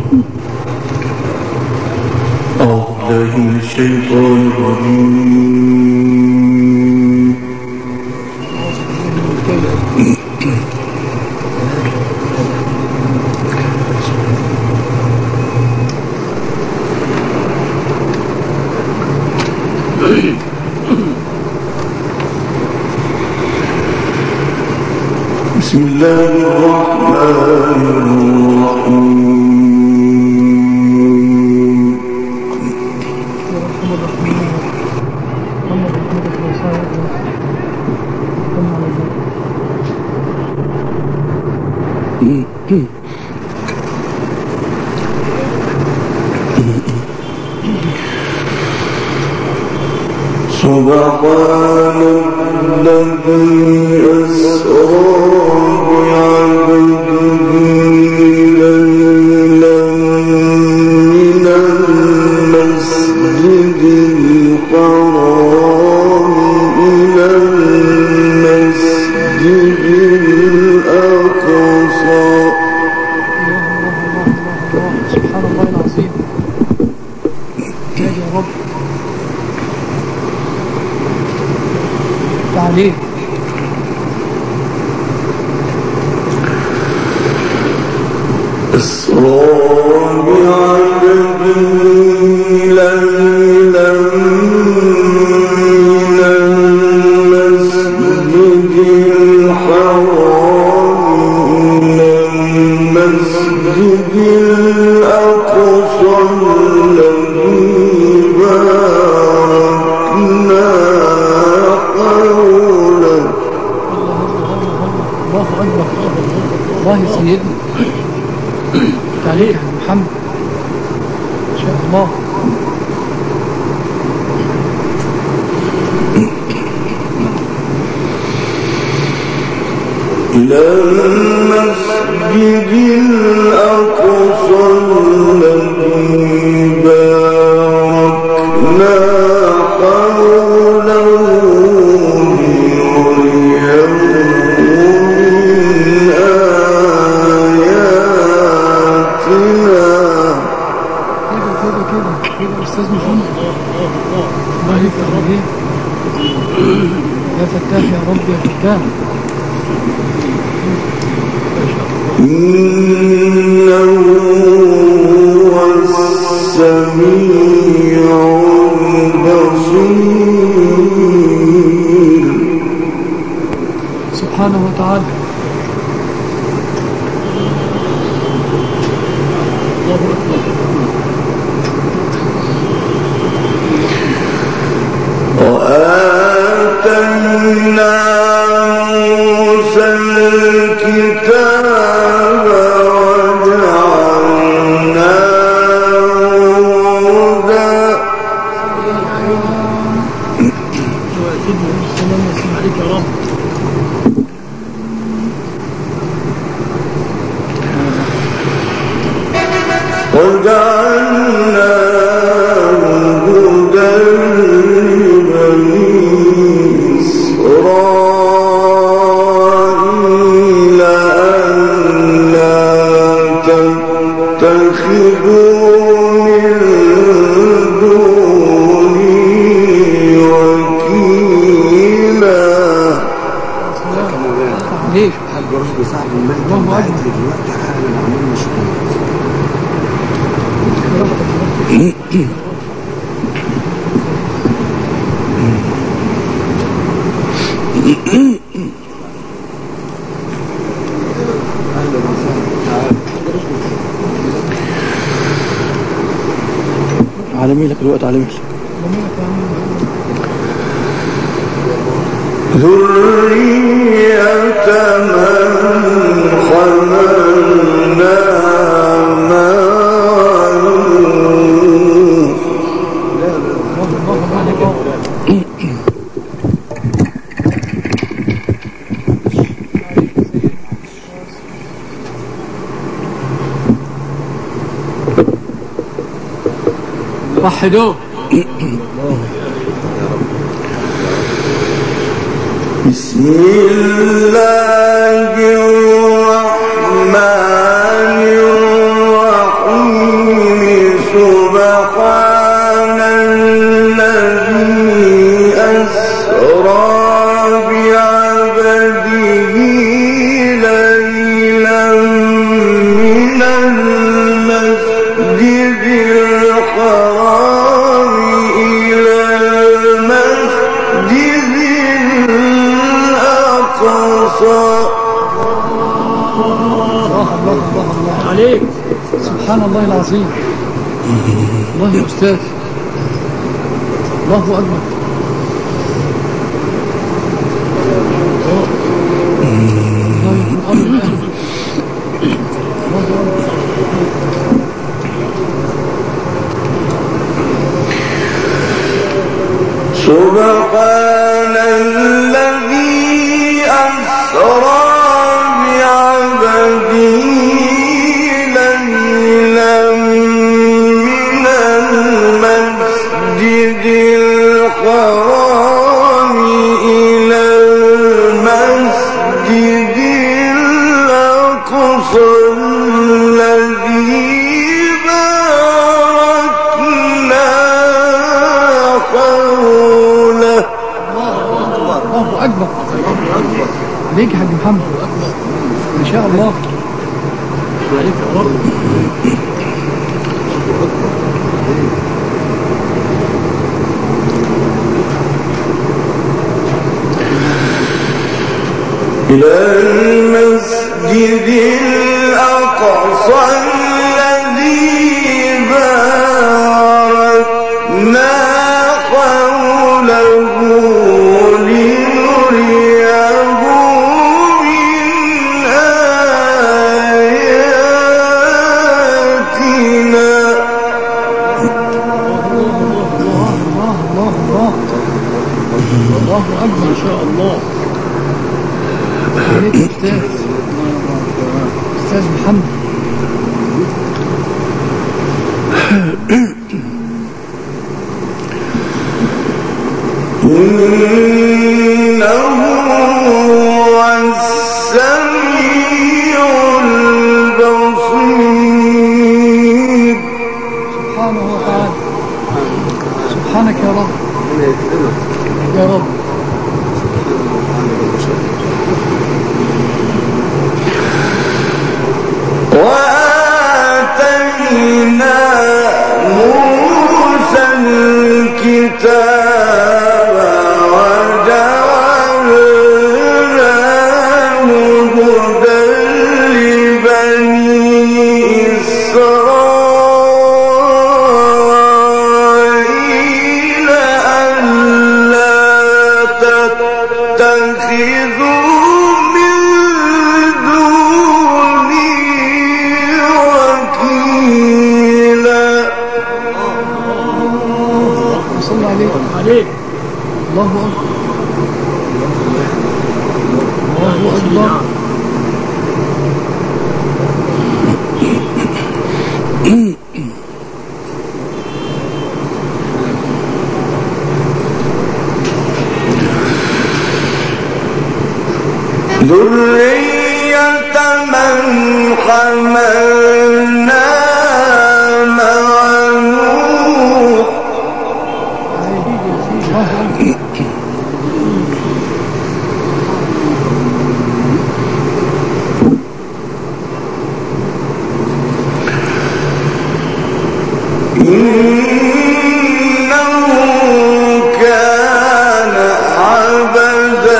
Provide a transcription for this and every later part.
من الشيطان الرجيم. بسم الله الرحمن الرحيم. سبحان الذي أسرى بعبده ليلا من المسجد الحرام إلى المسجد الأقصى. سبحان الله العظيم. يا رب عليه. أسرى بعبده ليلا من المسجد الحرام إلى المسجد الأقصى الذي باركنا حوله. الله أكبر. الله سيدنا عليك يا محمد إن شاء الله. إلى المسجد الأقصى الذي باركنا حوله لنريه من آياتنا. كده أستاذ محمد. الله يفتح عليك يا فتاح يا رب يا فتاح. إنه هو السميع البصير. سبحانه وتعالى. الله أكبر. وآتينا موسى الكتاب وجعلناه هدى. السلام عليك يا رب. وجعلناه هدى لبني إسرائيل ألا تتخذوا من دوني وكيلا. ليش؟ الحاج رشدي صاحب المهدي الله بعت أكبر. لي دلوقتي حالا عامل مشكله. اهلا وسهلا. على ميلك الوقت على ميلك. ذرية من حملنا مع نوح. وحدوه. بسم الله الرحمن الرحيم. سبحان الذي أسرى بعبده ليلا من المسجد الحرام إلى المسجد الأقصى. الله عليك. سبحان الله العظيم. الله يا أستاذ. الله أكبر. الله يكون أمر الأهل. الله أكبر. سبحان الذي أسرى بعبده ليلا من المسجد الحرام إلى المسجد الأقصى الذي باركنا حوله. الله أكبر. عليك يا حاج محمد. ما شاء الله. عليك يا رب. إلى المسجد الأقصى الذي باركنا حوله لنريه من آياتنا. الله أكبر. ما شاء الله. عليك يا أستاذ. أستاذ محمد. إنه هو السميع البصير. سبحانه وتعالى. سبحانك يا رب. يا رب. وآتينا موسى الكتاب وجعلناه هدى لبني إسرائيل ألا تتخذوا من دوني وكيلا. صلى عليك. الله أكبر. الله أكبر. ذرية من حملنا مع نوح. إنه كان عبدا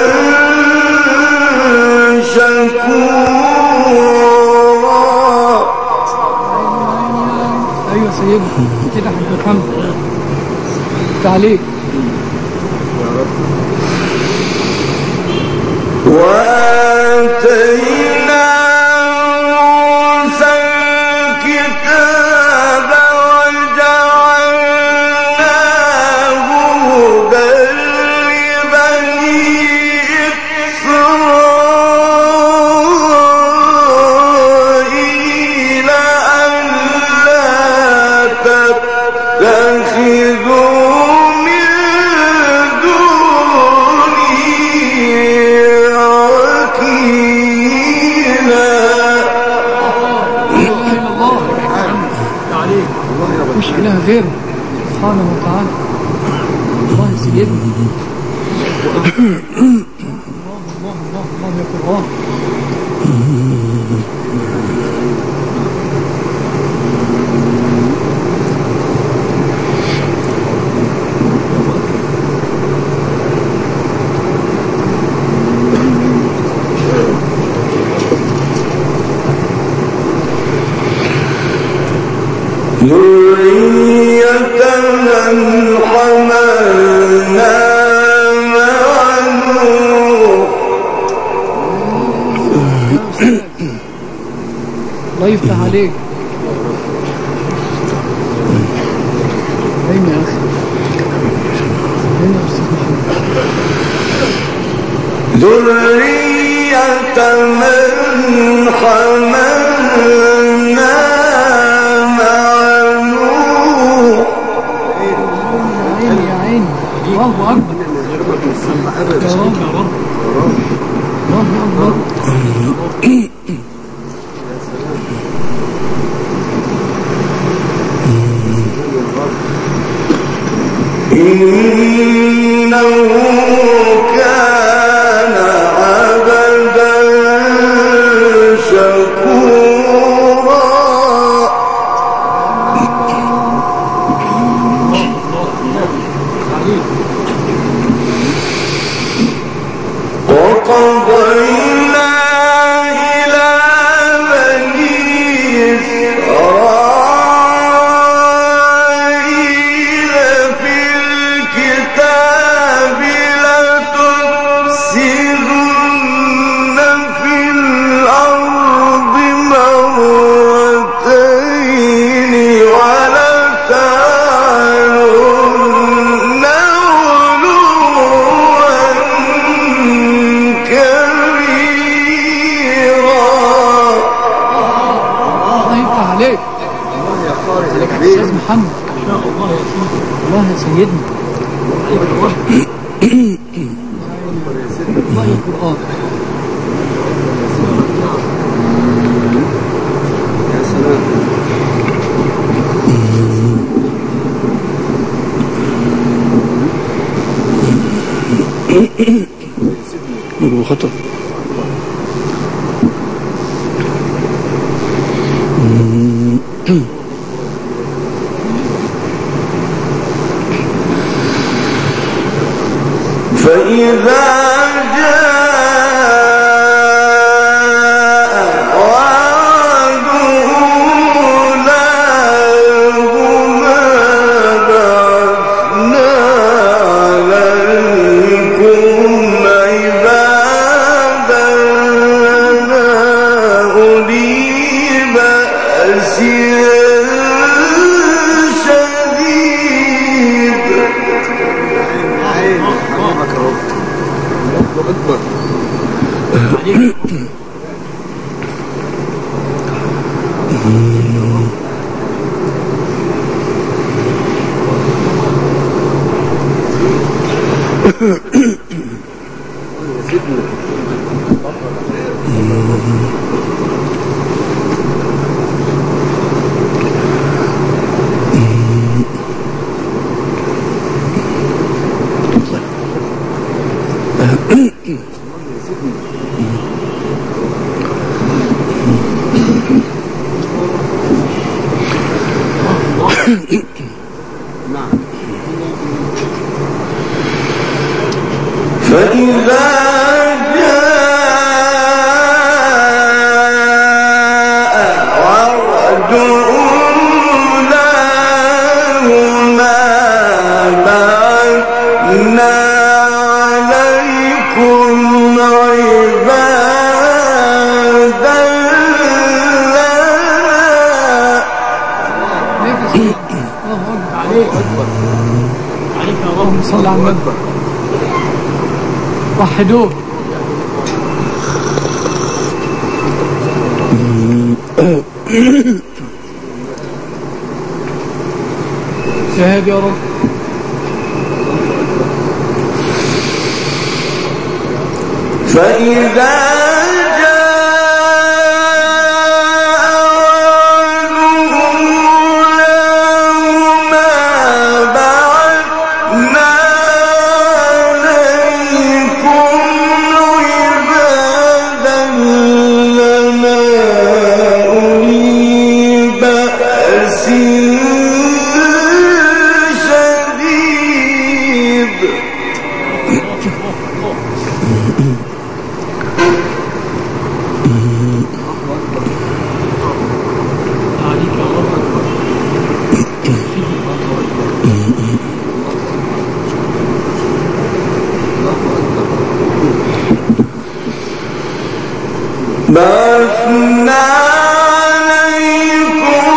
شكورا. أيوة سيدنا كده حاج محمد. تعليق. وآتينا موسى الكتاب وجعلناه هدى لبني إسرائيل ألا تتخذوا من دوني وكيلا. عليك. مش إله غيره سبحانه وتعالى. الله يا سيدنا. الله يا قرآن. ذرية من حملنا مع نوح. الله يفتح عليك. أين يا أخي؟ أين يا أستاذ محمد؟ ذرية من حملنا الله أكبر. يا رب الله أكبر. إنه كان عبدا شكورا. وقضينا إلى بني إسرائيل في الكتاب لتفسدن في الأرض مرتين ولتعلن علوا كبيرا. الله يفتح عليك. أستاذ محمد. الله يا سيدنا. الله يا قرآن. يا سلام. خطأ. فإذا جاء وعد أولاهما بعثنا عليكم عبادا لنا أولي بأس شديد. حبيبك يا رب. الله أكبر. فإذا جاء وعد أولاهما بعثنا عليكم عبادا اللهم صل على النبي. وحدوه. شهد يا رب. فإذا جاء وعد شديد بعثنا عليكم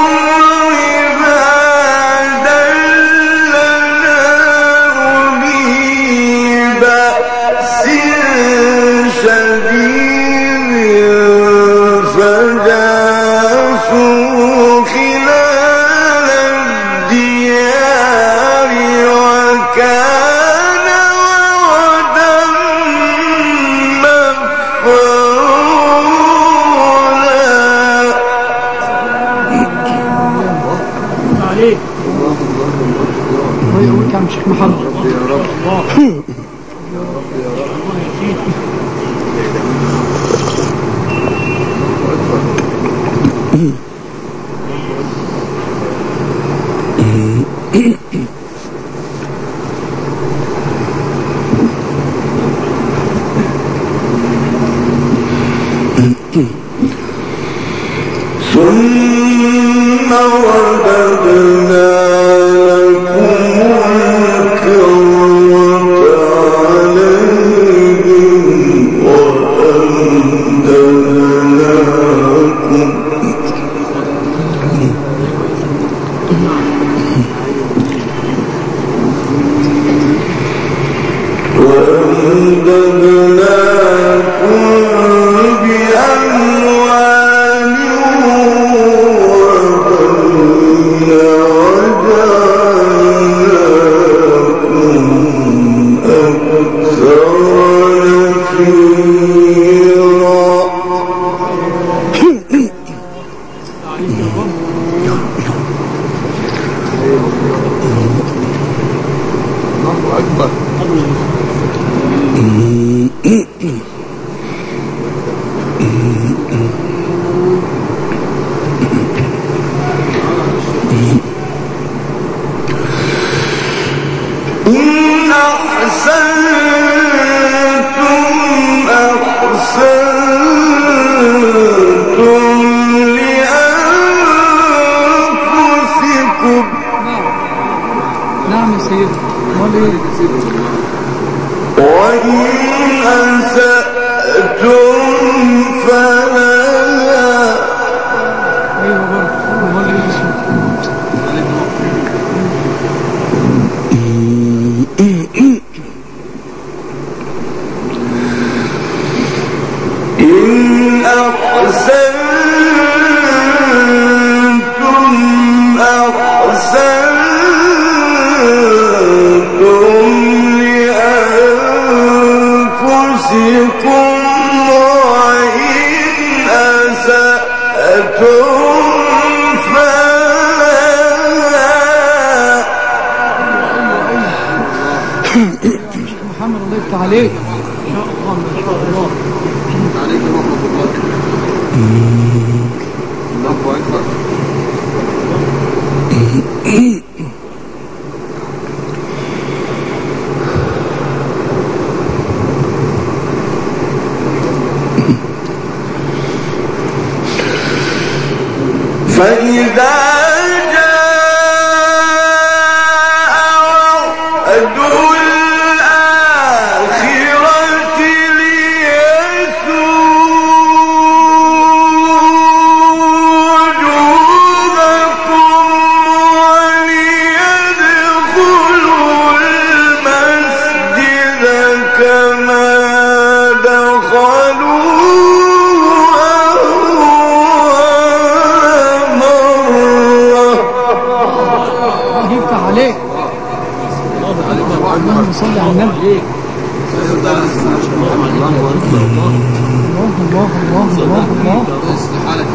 عبادا لنا أولي بأس شديد فجاسوا خلال الديار وكان وعدا الله يقولك يا عم شيخ محمد يا رب ثم رددنا لكم الكرة عليهم وأمددناكم بأموال وبنين وجعلناكم أكثر الله أكبر إن أحسنتم أحسنتم لأنفسكم نعم يا سيدي امال ايه وإن أسأتم فلها ايوه برضه امال ايه اسمه إن أحسنتم أحسنتم لأنفسكم وإن أسأتم فلها شيخ محمد الله يفتح عليك ان شاء الله ان شاء الله عليك ورحمة الله الله أكبر فإذا جاء وعد الآخرة ليسوء وجوهكم وليدخلوا المسجد كما يفتح عليك اللهم صل على النبي الله الله الله الله الله يصلح حالك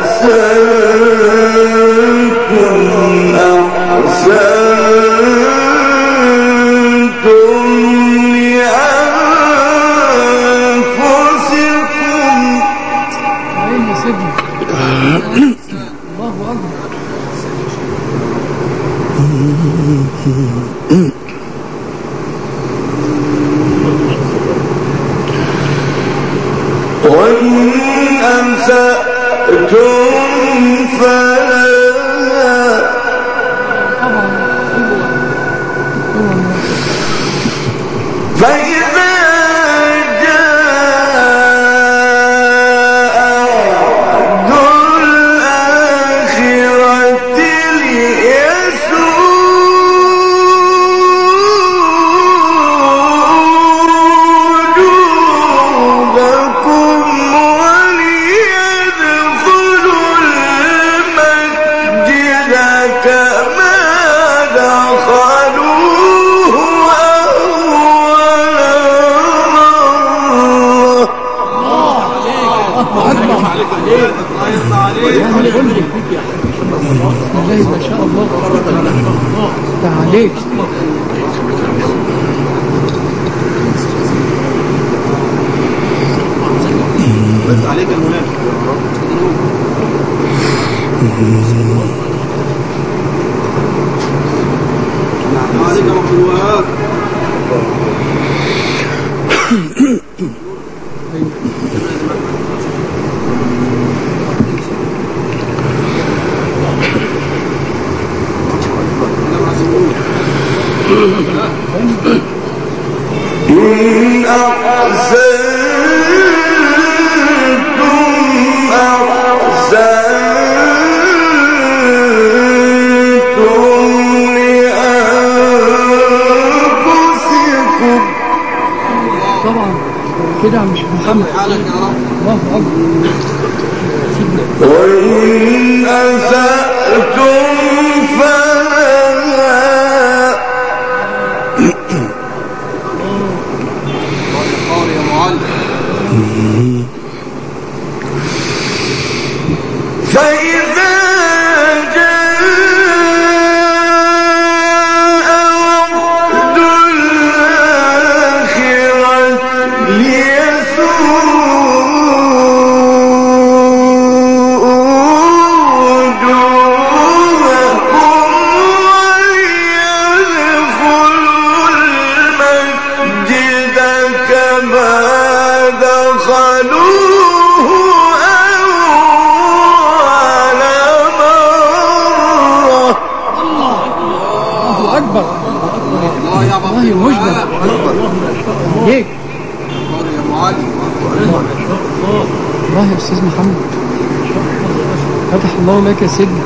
يا سيدنا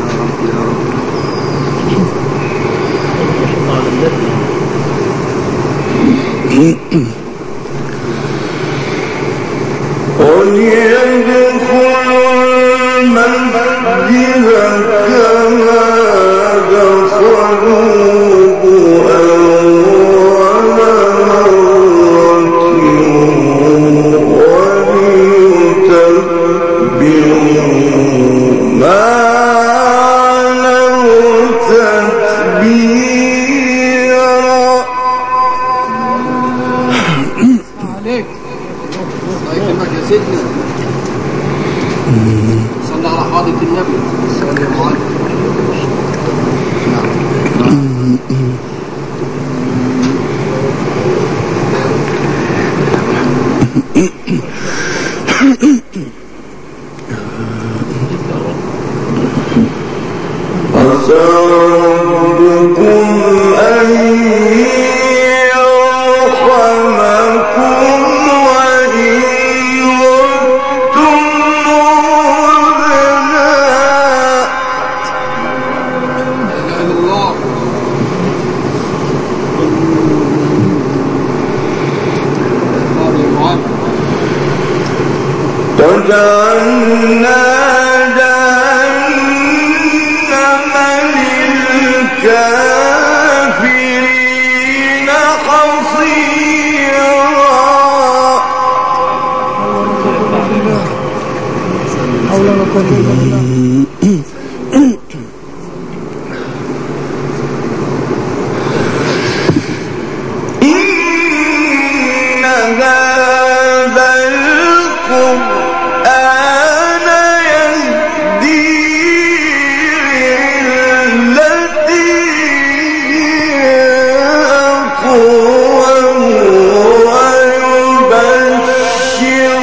قوة إلا بالله. إن هذا القرآن يهدي للتي هي أقوم ويبشر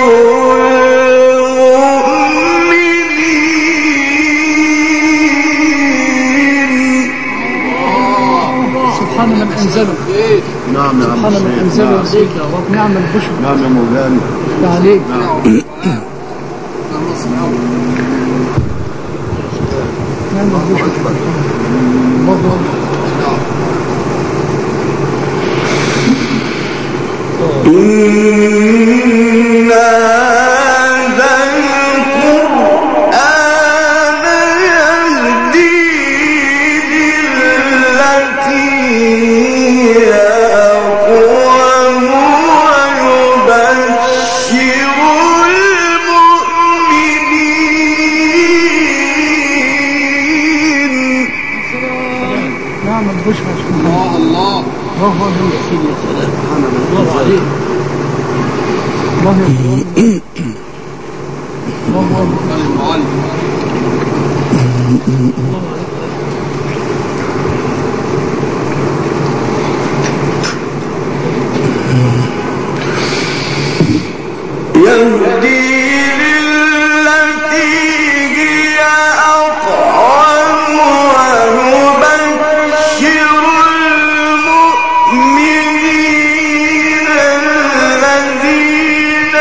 المؤمنين. سبحان من أنزله. نعم يا عم سبحان من الشيخ. أنزله إليك يا رب. نعم البشر. نعم يا مولانا. عليك. نعم البشر. الله أكبر. إن هذا القرآن يهدي للتي هي أقوم ويبشر المؤمنين. نعم البشر. الله الله. الله أكبر. الله عليك. الله أكبر. الله أكبر. المعلم. يهدي للتي هي أقوم ويبشر المؤمنين الذين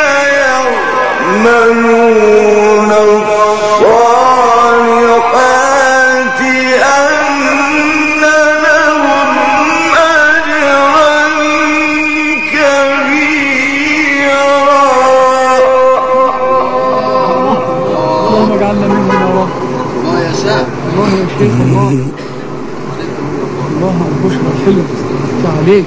يعملون الصالحات أن لهم أجرا كبيرا. اللهم اجعلنا منهم يا رب. الله يشاء. الله يا شيخ. الله الله البشرى الحلو. الله عليك.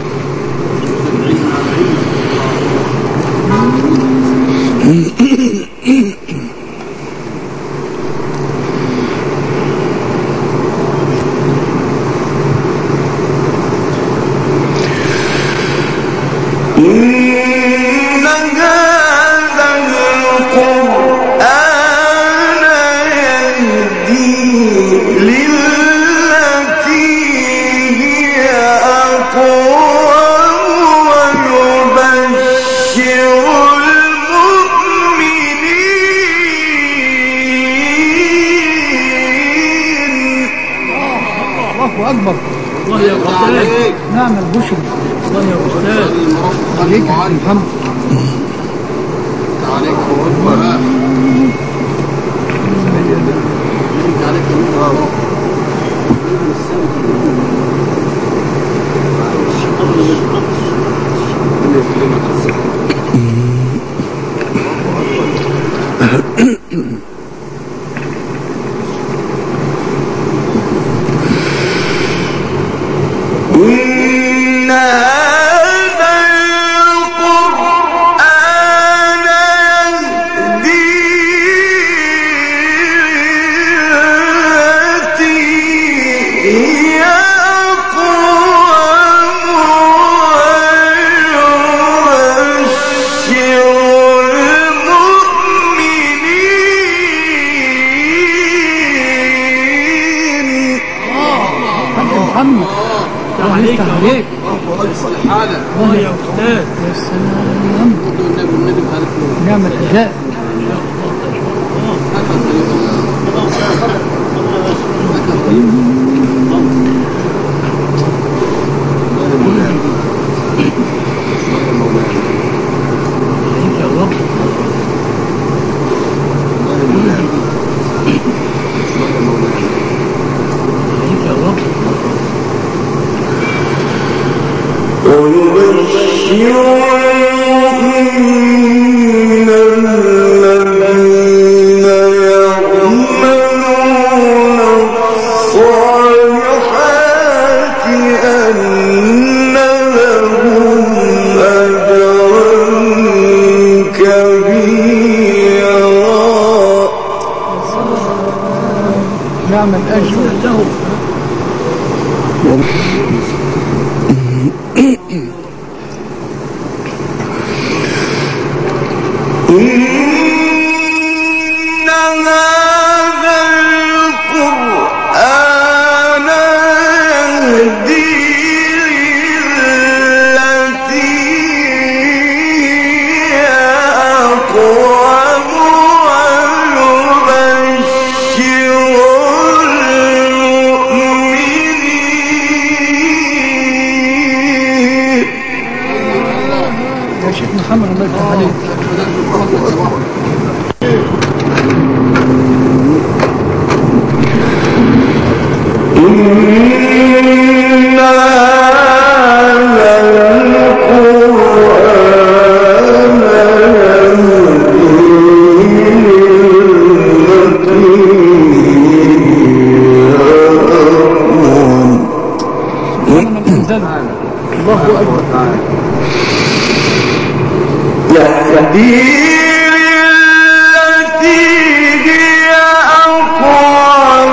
إن هذا القرآن يهدي للتي هي أقوم ويبشر المؤمنين. الله أكبر. الله يا أستاذ. نعم البشر. الله يا أستاذ. عليك يا محمد. عليك أكبر. إن هذا القرآن يهدي للتي هي أقوم ويبشر المؤمنين. حاج محمد. الله يفتح عليك. الله يصلح حالك. الله يا أستاذ. يا سلام. والنبي بارك له. نعم الأداء. عليك يا رب. عليك يا رب. ويبشر المؤمنين الذين يعملون الصالحات أن لهم أجرا كبيرا. عمل أجل له. محمد الله يفتح عليك. الله أكبر. يهدي التي هي أقوم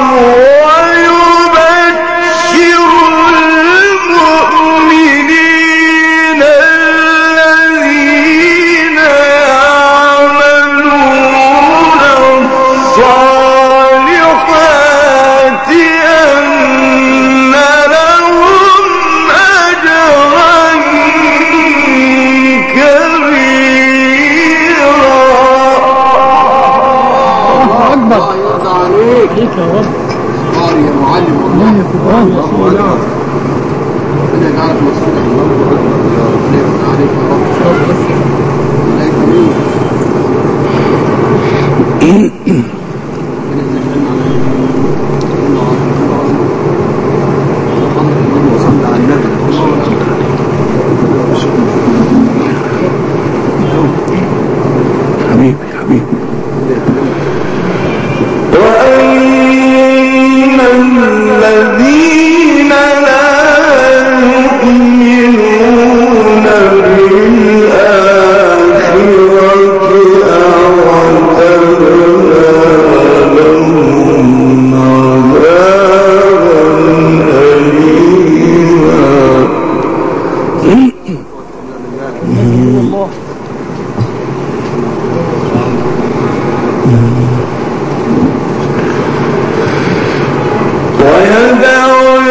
ويبشر المؤمنين الذين يعملون الصالحات أن لهم أجرا الله يرضى عليك. عليك يا رب. قاري يا معلم والله. الله يا قرآن. الله أكبر. ربنا يجعلك مسؤول. ربنا يرضى عليك يا رب. الله يكرمك. حبيبي حبيبي. وأن الذين لا يؤمنون بالآخرة أعتدنا لهم عذابا أليما. الله. ويدع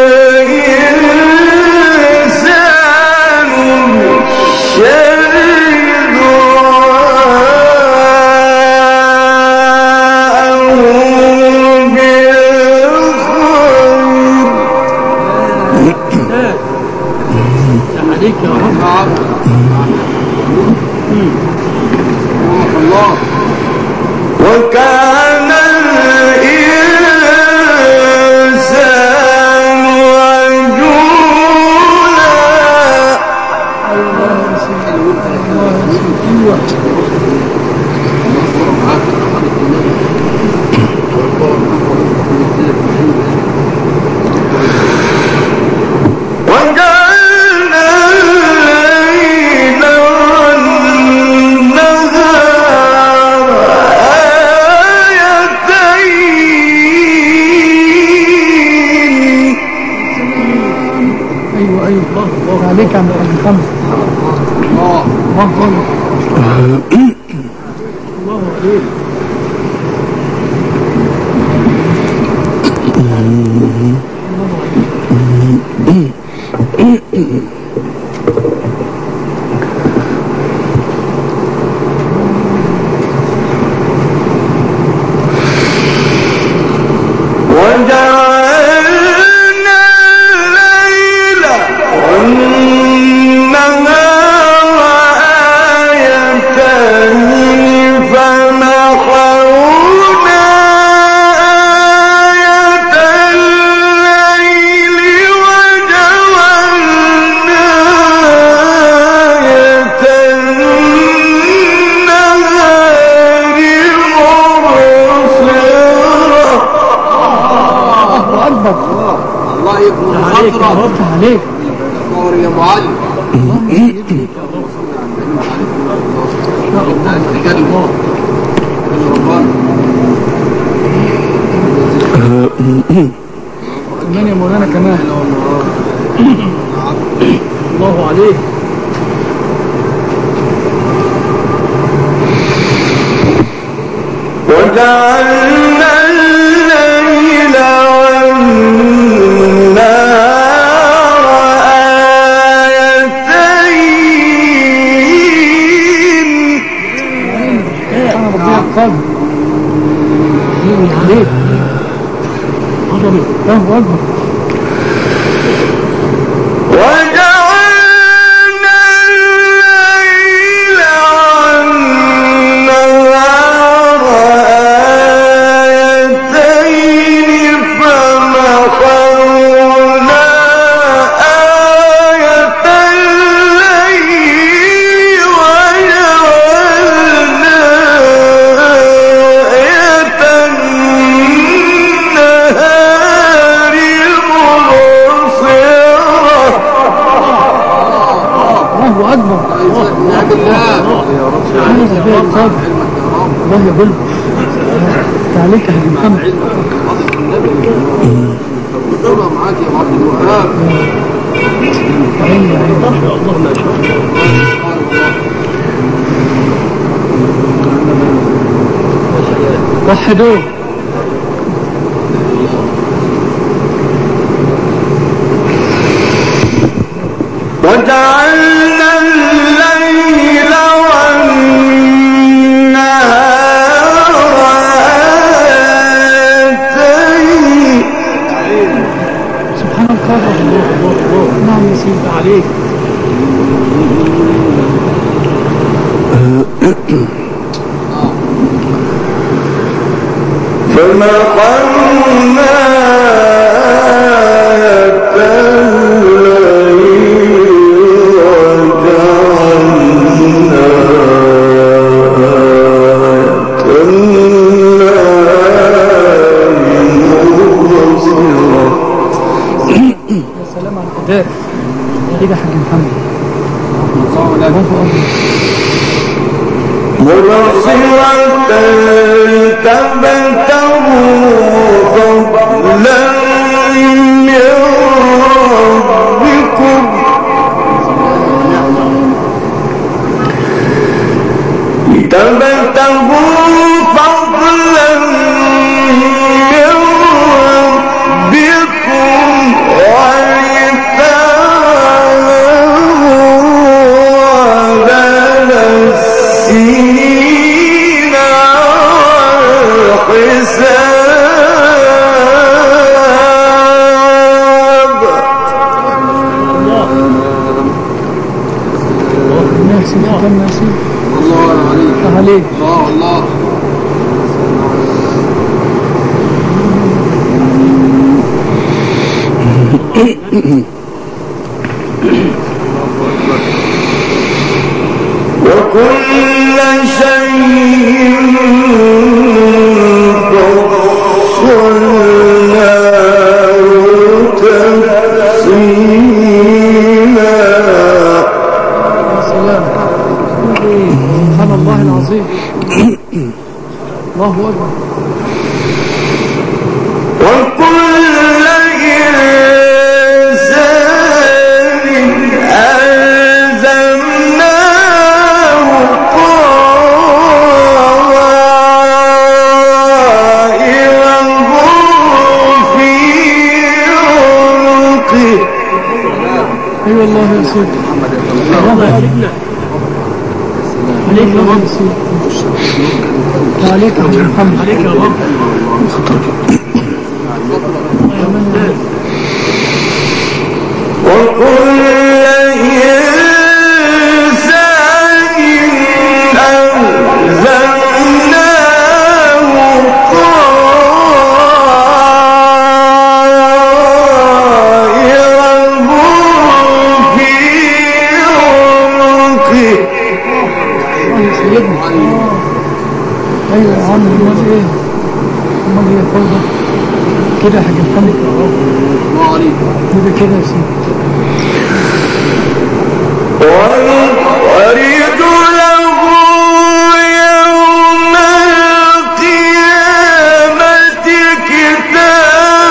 الإنسان بالشر دعاءه بالخير. عليك يا رب. الله. وكان الإنسان عجولا. وجعلنا الليل والنهار آيتين. أيوة أيوة. الله عليك يا عم محمد. الله. الله أكبر. الله عليك. وجعلنا الليل والنهار آيتين فمحونا آية الليل وجعلنا آية النهار مبصرة. الله أكبر. الله يكرم عليك يا خاطرك. رب. عليك. قاري يا معلم. الله يهديك يا رب. أنت تكلم. ربنا. كمان يا مولانا كمان. الله عليك. وجعلنا الليل والنهار آيتين. أنا ربنا القادر عليك. عظمة. الله أكبر. وجعلنا الليل والنهار آيتين فمحونا آية الليل وجعلنا آية النهار مبصرة. الله أكبر. نعم الله يا رب. أنا ربنا القادر. الله يقول عليك يا حبيب محمد. ربنا معاك يا عبد الوهاب. عيني يا عيني. ما شاء الله ما شاء الله. وحدوه. وجعلنا الليل والنهار آيتين. سبحان القادر. نعم يا سيدي عليك. فمحونا آية الليل وجعلنا آية النهار مبصرة. يا سلام على الأداء. كده يا حاج محمد. الله لك. الله أكبر. مبصرة تبتغوا فضلا من ربكم لتبتغوا فضلا من ربكم ولتعلموا عدد السنين والحساب. يا سيدي ختم يا سيدي. الله عليك. عليك. الله الله. وكل شيء فصلناه تفصيلا. يا سلام. سبحان الله العظيم. الله أكبر. وكل إنسان ألزمناه طائره في عنقه. أي والله يا سيدي. الله عليكنا. عليك يا رب. يا سيدي. عليك يا حبيب محمد. عليك يا رب. وكل إنسان ألزمناه طائره في عنقه. يا سيدنا. أيوة يا عم. أمال إيه؟ أمال إيه فوضى؟ كده يا حاج محمد. الله عليك. كده كده يا سيدي. ونخرج له يوم القيامة كتابا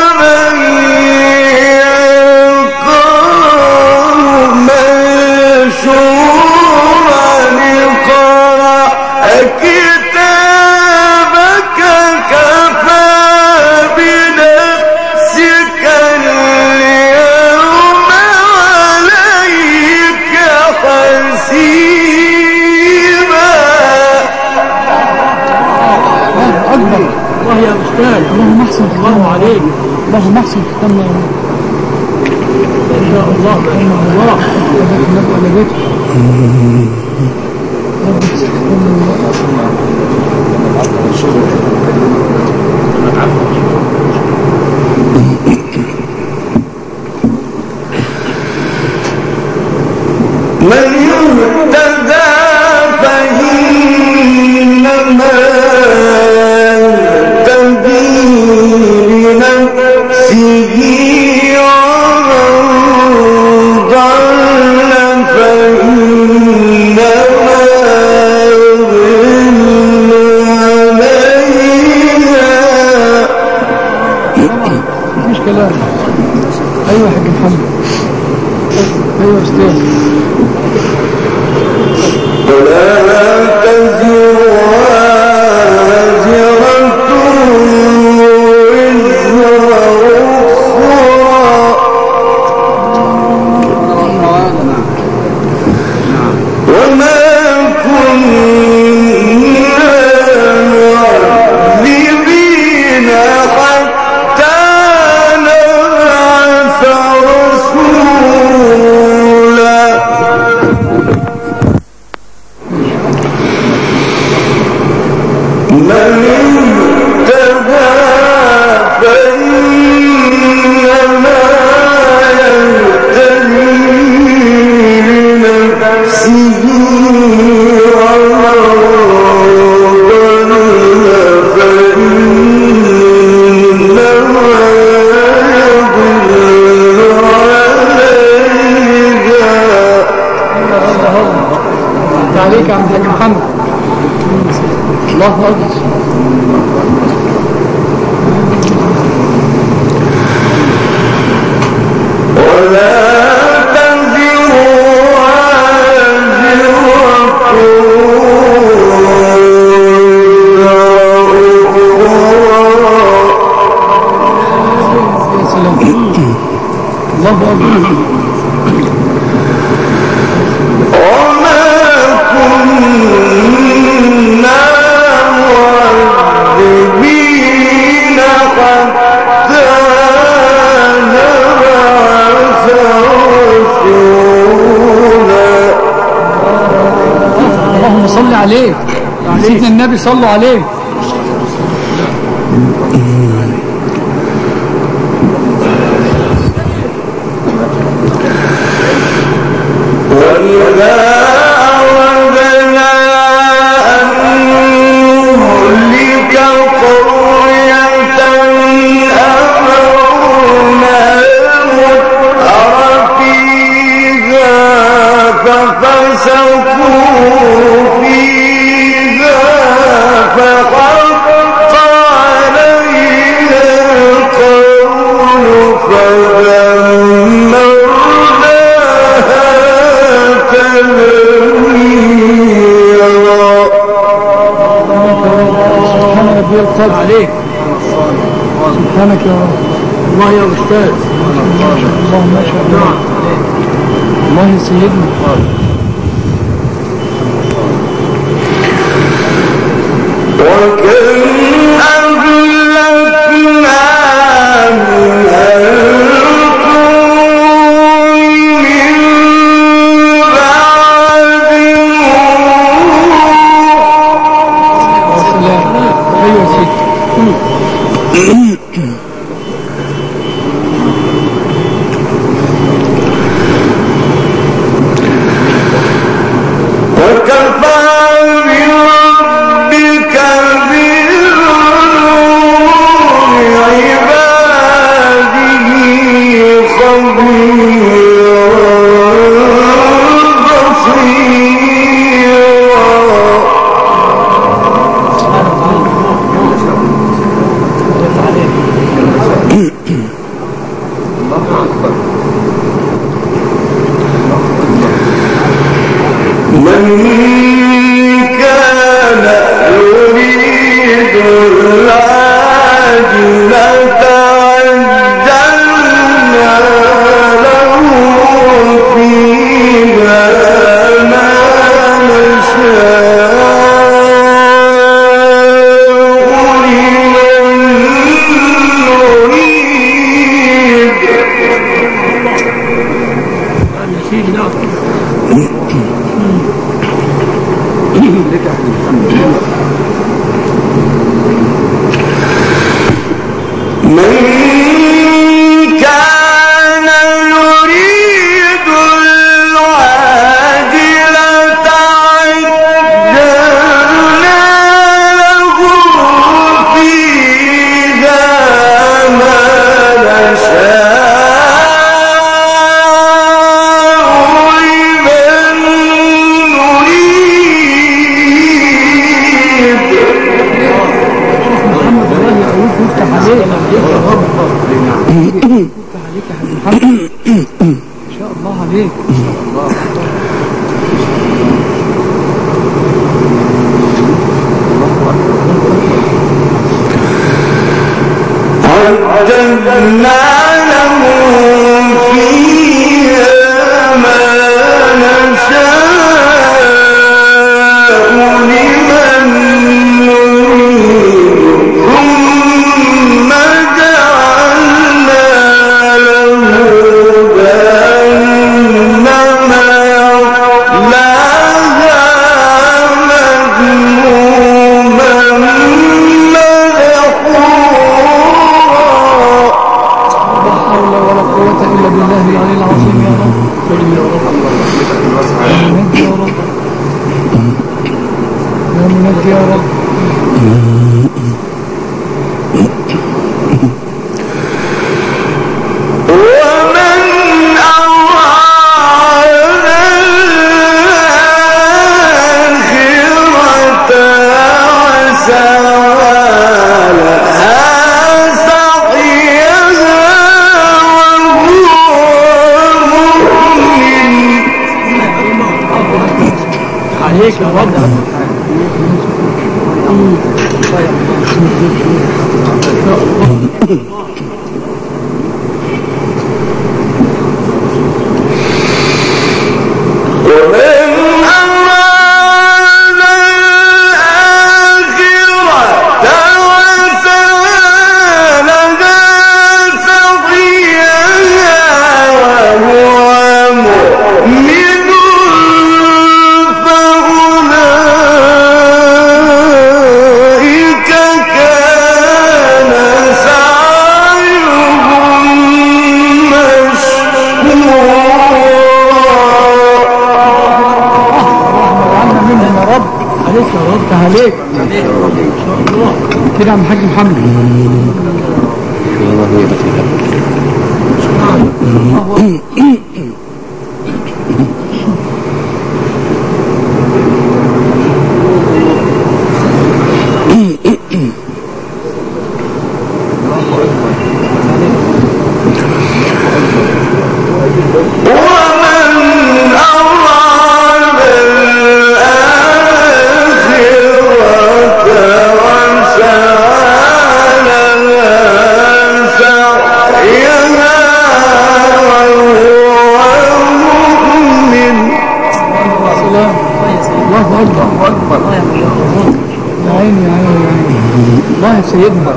اللهم احسن ختمنا يا رب. إن شاء الله ما شاء الله. النبي على بيته رب تستخدمنا من يهتدى فإنما يهتدي لنفسه ومن ضل فإنما يضل عليها. مفيش كلام. ايوه يا حاج محمد. ايوه يا استاذ. ولا تزر وازرة وزر أخرى وما كنا معذبين حتى نبعث رسولا. من اهتدى فإنما يهتدي لنفسه ومن ضل فإنما يضل عليها. عليك يا عم حاج محمد. الله أكبر. ولا تزر وازرة يا سلام. الله أكبر. وما كنا معذبين حتى نبعث رسولا. اللهم صل عليه. سيدنا النبي صلوا عليه. وإذا أردنا أن نهلك قرية أمرنا مترفيها ففسقوا فيها فحق عليها القول فدمرناها تدميرا. سبحان ربي القدر عليك. سبحانك يا رب. الله يا أستاذ. اللهم ما شاء الله. الله يا سيدنا. وكم أهلكنا من القرون من بعد يا سلام. ايوه يا سيدي. كده عم الحاج محمد سيدنا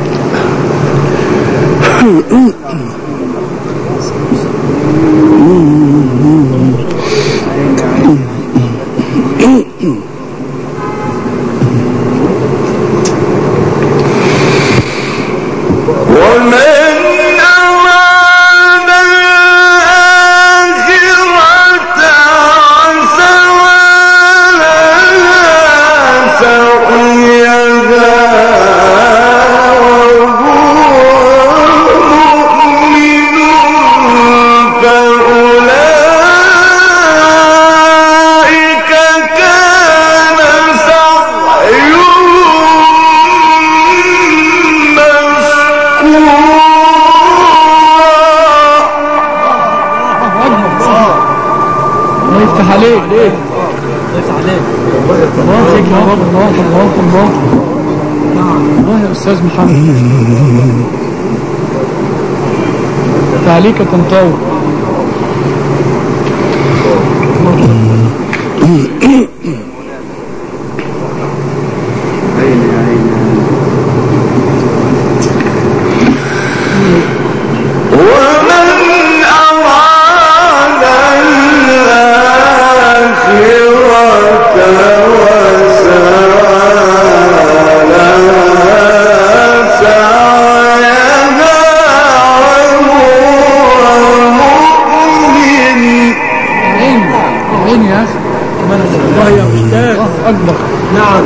أستاذ محمد تعليق تنطوي وسعى نعم.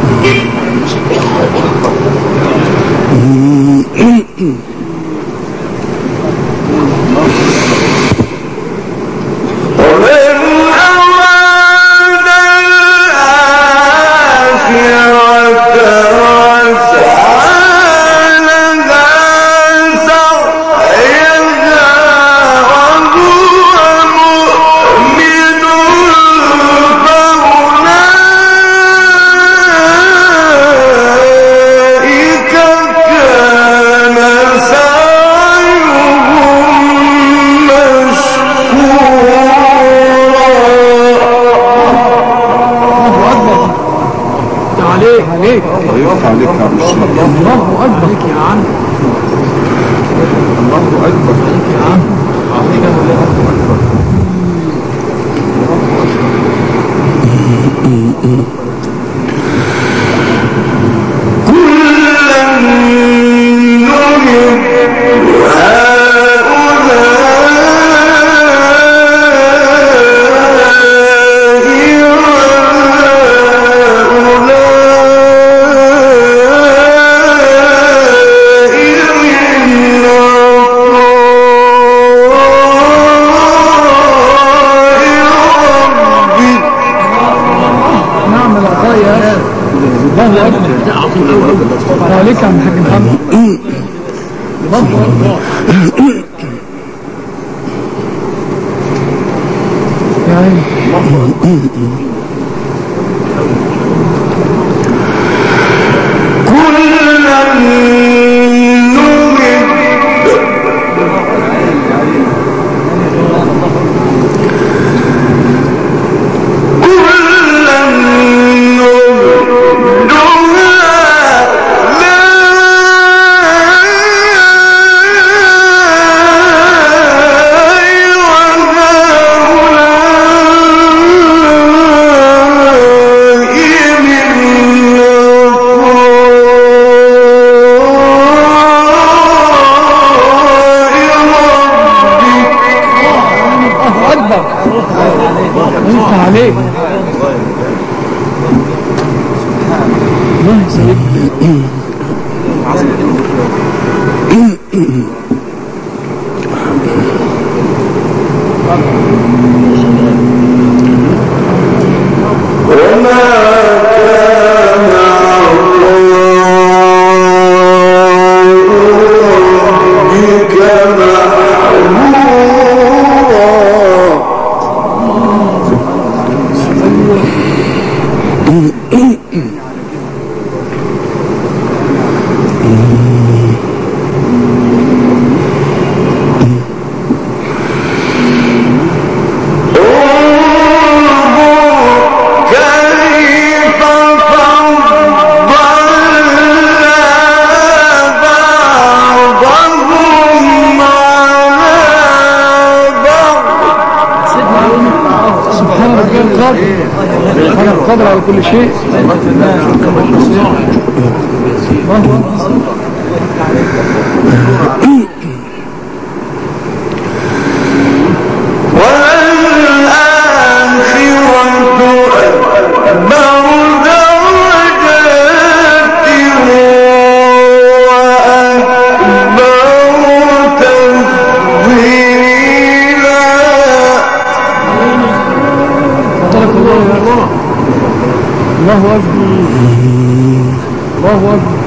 عليك يا الحاج محمد. يا عيني القدر على كل شيء. الله أكبر الله أكبر.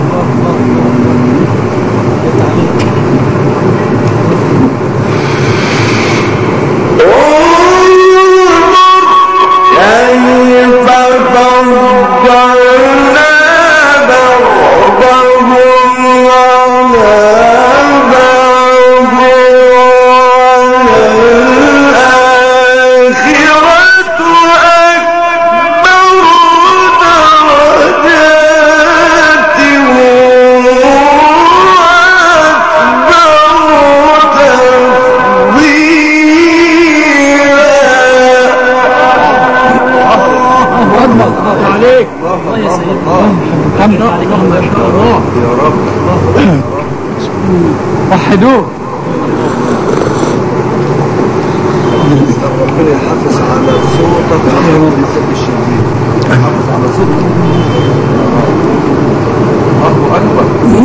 وحدوه. ربنا يحافظ على صوتك يا رب، يحب الشديد، يحافظ على الله أكبر.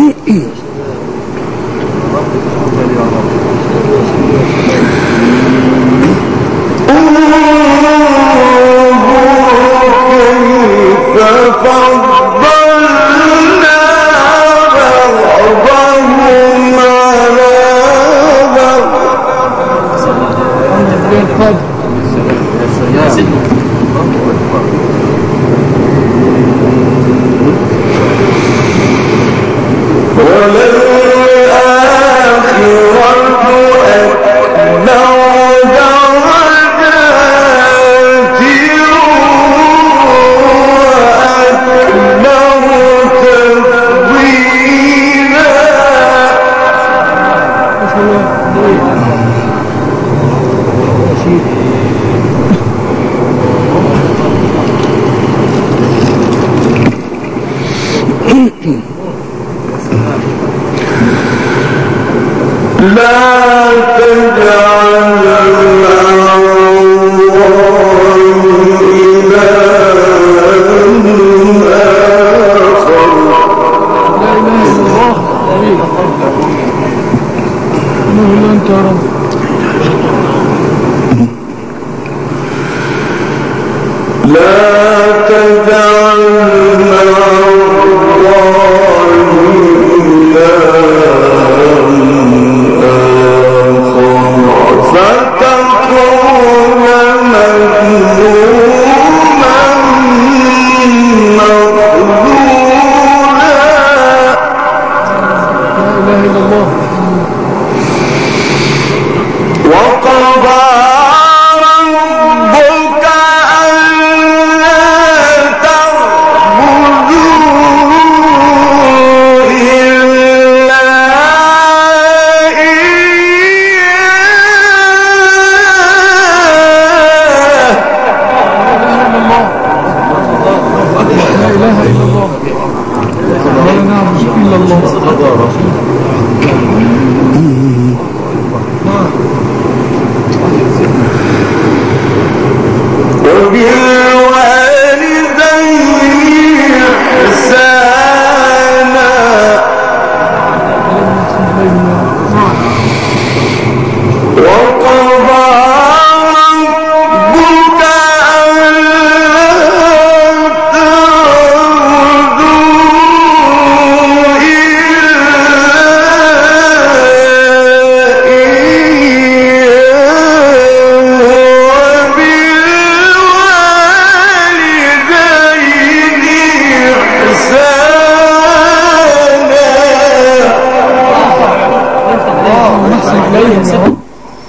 لا تجعل مع الله إلها آخر. لا إله إلا الله. إنه أنت يا رب. لا تجعل مع الله إلها فتكون مذموما مخذولا. لا إله إلا الله. وقضى ربك ألا تعبدوا إلا لا إله إلا الله. ولا نعبد إلا الله. وبالوالدين إحسانا. وقضى ربك ألا تعبدوا إلا إياه وبالوالدين إحسانا. اللهم احسن إليهم يا رب.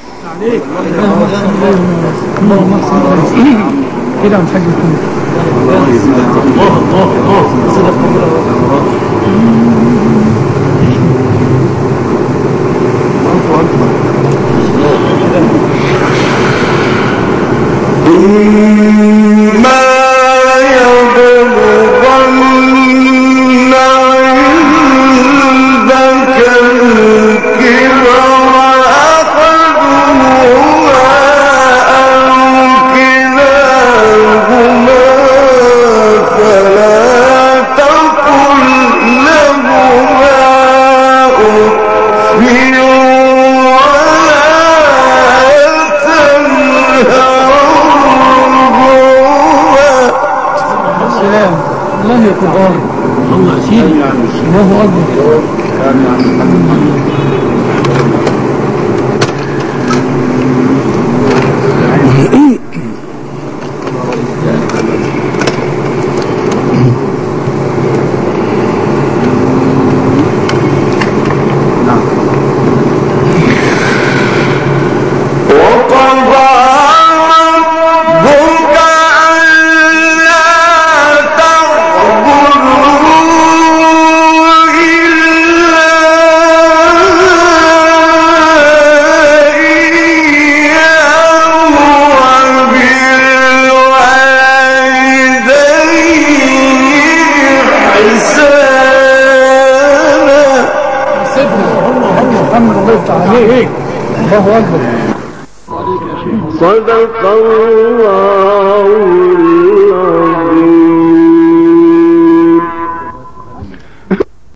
اللهم احسن إليهم. كده عم حاج الكل. إما يبلغن عندك الكبر أحدهما أو كلاهما فلا تقل لهما أف السلام. الله يا قرآن. الله سيدي. الله أكبر. الله أكبر. صدق الله